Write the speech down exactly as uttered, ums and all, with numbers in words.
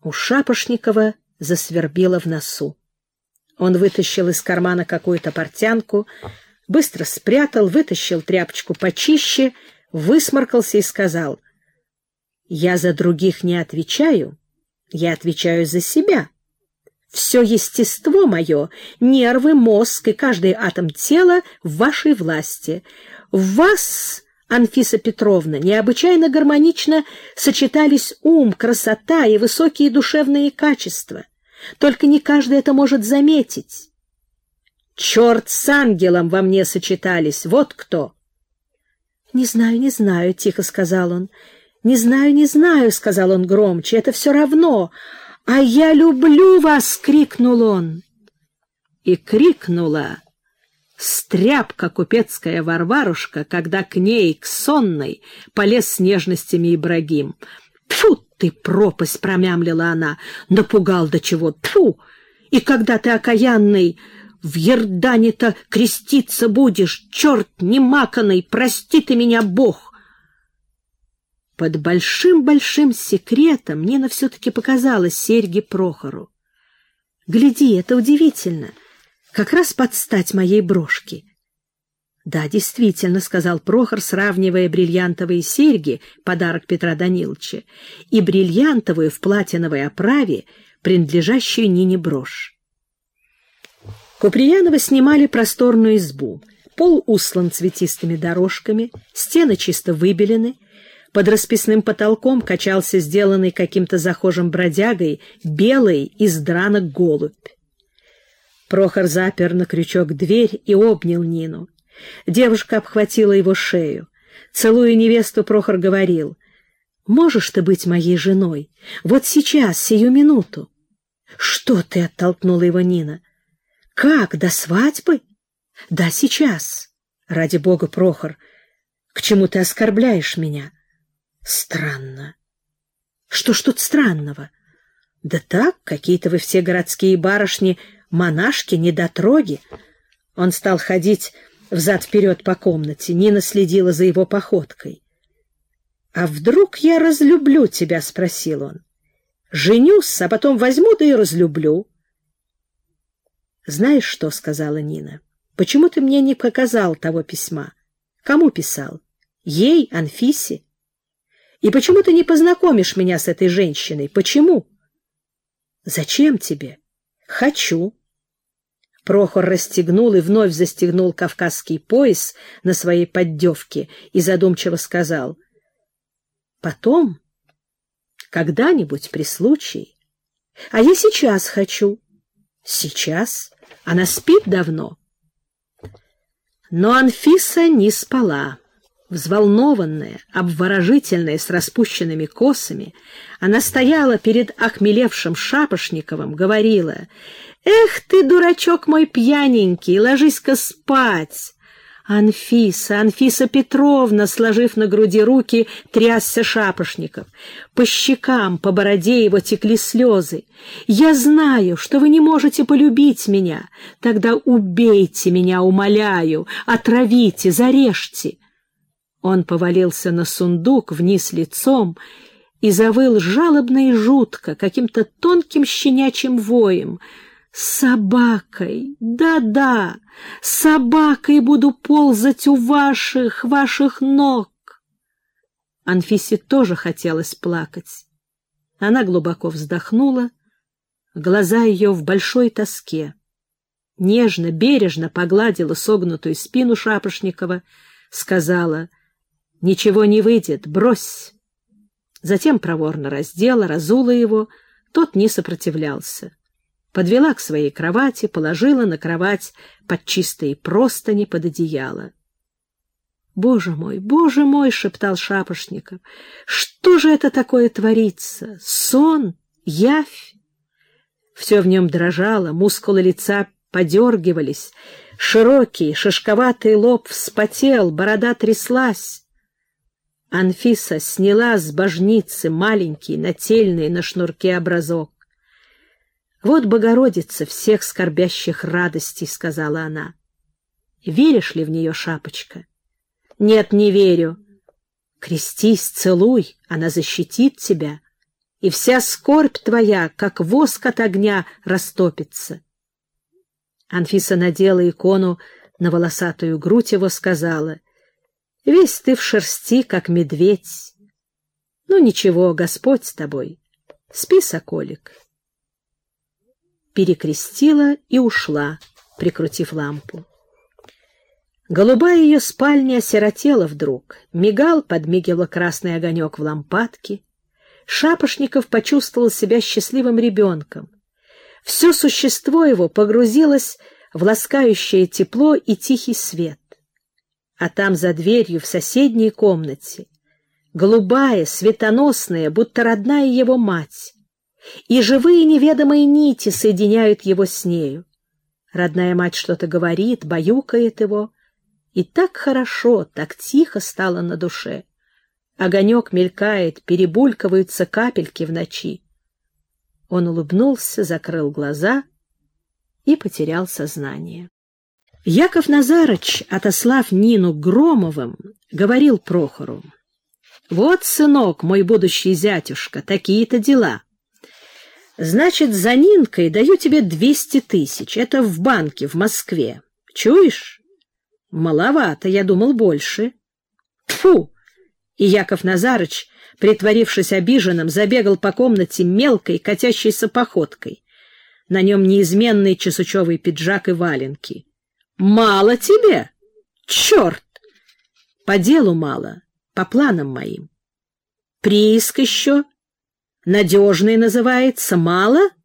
У Шапошникова засвербило в носу. Он вытащил из кармана какую-то портянку, быстро спрятал, вытащил тряпочку почище, высморкался и сказал: «Я за других не отвечаю, я отвечаю за себя. Все естество мое, нервы, мозг и каждый атом тела в вашей власти. В вас, Анфиса Петровна, необычайно гармонично сочетались ум, красота и высокие душевные качества. Только не каждый это может заметить. Черт с ангелом во мне сочетались, вот кто!» «Не знаю, не знаю», — тихо сказал он. «Не знаю, не знаю», — сказал он громче, — «это все равно. А я люблю вас!» — крикнул он. И крикнула стряпка купецкая Варварушка, когда к ней, к сонной, полез с нежностями Ибрагим. «Тьфу ты, пропасть!» — промямлила она. «Напугал до чего! Тьфу! И когда ты, окаянный, в Ердане-то креститься будешь, черт немаканый, прости ты меня, Бог!» Под большим-большим секретом Нина все-таки показала серьги Прохору. «Гляди, это удивительно, как раз под стать моей брошке». «Да, действительно», — сказал Прохор, сравнивая бриллиантовые серьги, подарок Петра Даниловича, и бриллиантовую в платиновой оправе, принадлежащую Нине брошь. Куприянова снимали просторную избу. Пол устлан цветистыми дорожками, стены чисто выбелены, под расписным потолком качался сделанный каким-то захожим бродягой белый из дранок голубь. Прохор запер на крючок дверь и обнял Нину. Девушка обхватила его шею. Целуя невесту, Прохор говорил: «Можешь ты быть моей женой? Вот сейчас, сию минуту». «Что ты?» — оттолкнула его Нина. «Как, до свадьбы?» «Да, сейчас». «Ради бога, Прохор, к чему ты оскорбляешь меня?» «Странно». «Что ж тут странного?» «Да так, какие-то вы все городские барышни, монашки, недотроги». Он стал ходить взад-вперед по комнате. Нина следила за его походкой. «А вдруг я разлюблю тебя?» — спросил он. «Женюсь, а потом возьму да и разлюблю». «Знаешь что?» — сказала Нина. «Почему ты мне не показал того письма? Кому писал? Ей, Анфисе? И почему ты не познакомишь меня с этой женщиной? Почему?» «Зачем тебе?» «Хочу». Прохор расстегнул и вновь застегнул кавказский пояс на своей поддевке и задумчиво сказал: «Потом, когда-нибудь при случае. А я сейчас хочу». «Сейчас? Она спит давно». Но Анфиса не спала. Взволнованная, обворожительная, с распущенными косами, она стояла перед охмелевшим Шапошниковым, говорила: «Эх ты, дурачок мой пьяненький, ложись-ка спать!» «Анфиса, Анфиса Петровна!» — сложив на груди руки, трясся Шапошников. По щекам, по бороде его текли слезы. «Я знаю, что вы не можете полюбить меня. Тогда убейте меня, умоляю, отравите, зарежьте!» Он повалился на сундук вниз лицом и завыл жалобно и жутко, каким-то тонким щенячьим воем. «Собакой, да-да, собакой буду ползать у ваших, ваших ног!» Анфисе тоже хотелось плакать. Она глубоко вздохнула, глаза ее в большой тоске. Нежно, бережно погладила согнутую спину Шапошникова, сказала: «Ничего не выйдет, брось». Затем проворно раздела, разула его, тот не сопротивлялся. Подвела к своей кровати, положила на кровать под чистые простыни, под одеяло. «Боже мой, боже мой!» — шептал Шапошников. «Что же это такое творится? Сон? Явь?» Все в нем дрожало, мускулы лица подергивались, широкий, шишковатый лоб вспотел, борода тряслась. Анфиса сняла с божницы маленький, нательный на шнурке образок. «Вот Богородица всех скорбящих радостей», — сказала она. «Веришь ли в нее, Шапочка?» «Нет, не верю». «Крестись, целуй, она защитит тебя». и вся скорбь твоя, как воск от огня, растопится. Анфиса надела икону на волосатую грудь его, сказала: «Весь ты в шерсти, как медведь. Ну ничего, Господь с тобой. Спи, соколик». Перекрестила и ушла, прикрутив лампу. Голубая ее спальня осиротела вдруг. Мигал, подмигивал красный огонек в лампадке. Шапошников почувствовал себя счастливым ребенком. Все существо его погрузилось в ласкающее тепло и тихий свет. А там за дверью в соседней комнате голубая, светоносная, будто родная его мать, и живые неведомые нити соединяют его с нею. Родная мать что-то говорит, баюкает его, и так хорошо, так тихо стало на душе. Огонек мелькает, перебулькиваются капельки в ночи. Он улыбнулся, закрыл глаза и потерял сознание. Яков Назарыч, отослав Нину к Громовым, говорил Прохору: «Вот, сынок, мой будущий зятюшка, такие-то дела. Значит, за Нинкой даю тебе двести тысяч. Это в банке в Москве. Чуешь? Маловато, я думал, больше». Тьфу! И Яков Назарыч, притворившись обиженным, забегал по комнате мелкой, катящейся походкой. На нем неизменный чесучевый пиджак и валенки. «Мало тебе? Черт! По делу мало, по планам моим. Прииск еще? Надежный называется. Мало?